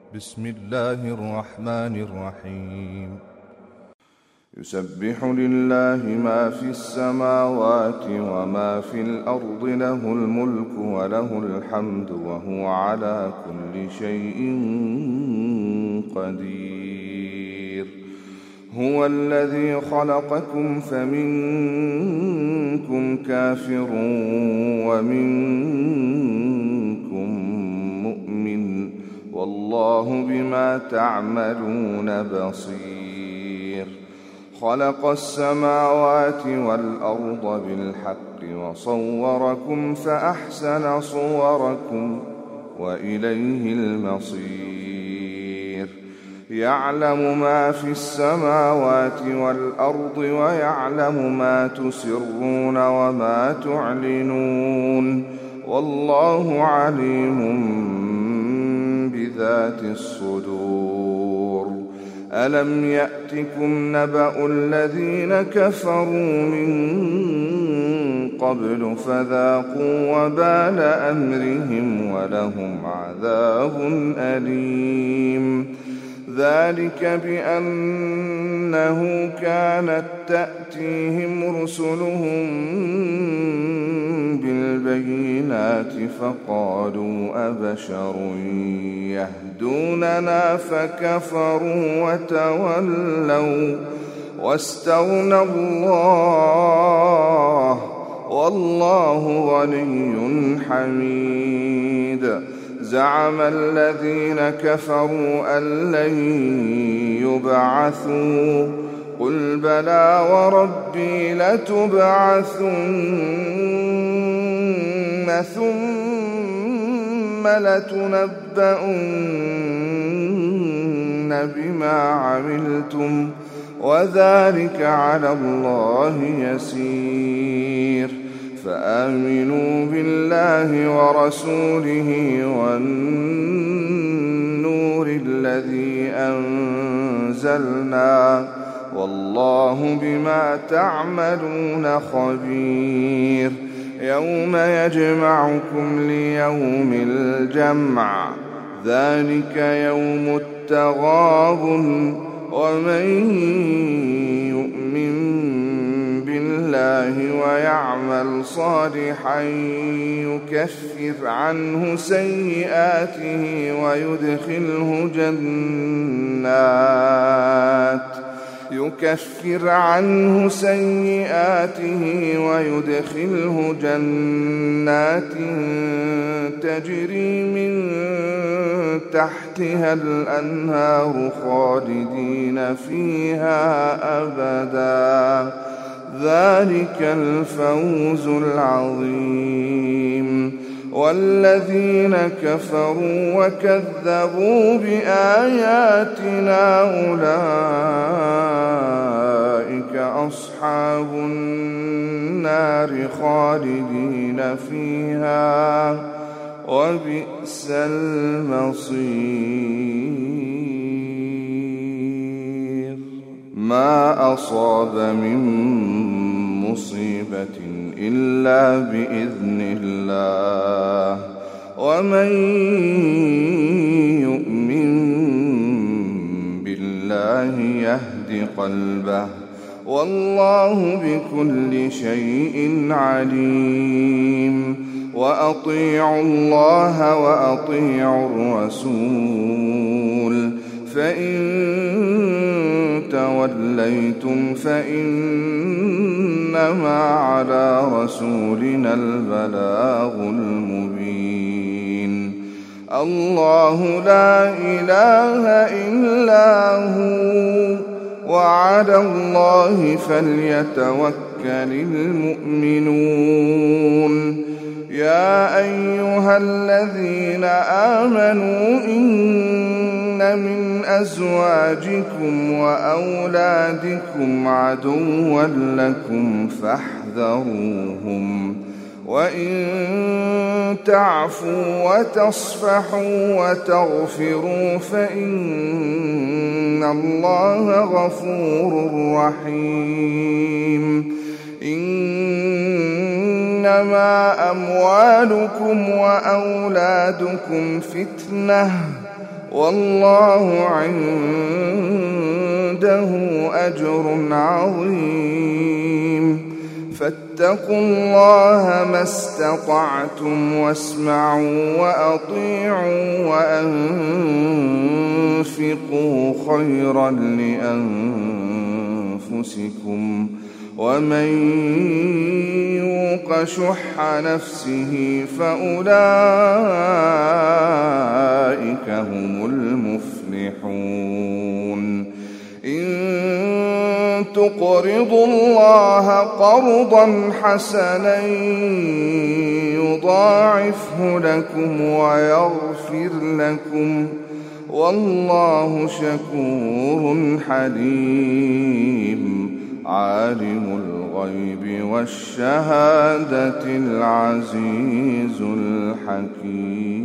بسم الله الرحمن الرحيم. يسبح لله ما في السماوات وما في الأرض، له الملك وله الحمد وهو على كل شيء قدير. هو الذي خلقكم فمنكم كافر ومنكم مؤمن، والله بما تعملون بصير. خلق السماوات والأرض بالحق وصوركم فأحسن صوركم وإليه المصير. يعلم ما في السماوات والأرض ويعلم ما تسرون وما تعلنون، والله عليم بذات الصدور. ألم يأتكم نبأ الذين كفروا من قبل فذاقوا وبال أمرهم ولهم عذاب أليم. ذلك بأنه كانت تأتيهم رسلهم بالبينات فقالوا أبشر يهدوننا فكفروا وتولوا واستغنى الله والله غني حميد. زعم الذين كفروا أن لن يبعثوا، قل بلى وربي لتبعثن ثم لتنبؤن بما عملتم وذلك على الله يسير. فآمنوا بالله ورسوله والنور الذي أنزلنا، والله بما تعملون خبير. يوم يجمعكم ليوم الجمع، ذلك يوم التغابن. ومن يؤمن بالله ويعمل صالحا يكفر عنه سيئاته ويدخله جنات تجري من تحتها الأنهار خالدين فيها أبدا، ذلك الفوز العظيم. والذين كفروا وكذبوا بآياتنا أولئك أصحاب النار خالدين فيها وبئس المصير. ما أصاب من مصيبة إلا بإذن الله، ومن يؤمن بالله يهد قلبه، والله بكل شيء عليم. وأطيعوا الله وأطيعوا الرسول، فإن توليتم فإنما على رسولنا البلاغ المبين. الله لا إله إلا هو، وعلى الله فليتوكل المؤمنون. يا أيها الذين آمنوا إن من أزواجكم وأولادكم عدوا لكم فاحذروهم، وإن تعفوا وتصفحوا وتغفروا فإن الله غفور رحيم. إنما أموالكم وأولادكم فتنة، والله عنده أجر عظيم. فاتقوا الله ما استطعتم واسمعوا وأطيعوا وأنفقوا خيرا لأنفسكم ومن يوق شح نفسه فأولئك هم المفلحون. إن تقرضوا الله قرضا حسنا يضاعفه لكم ويغفر لكم والله شكور حليم. عالم الغيب والشهادة العزيز الحكيم.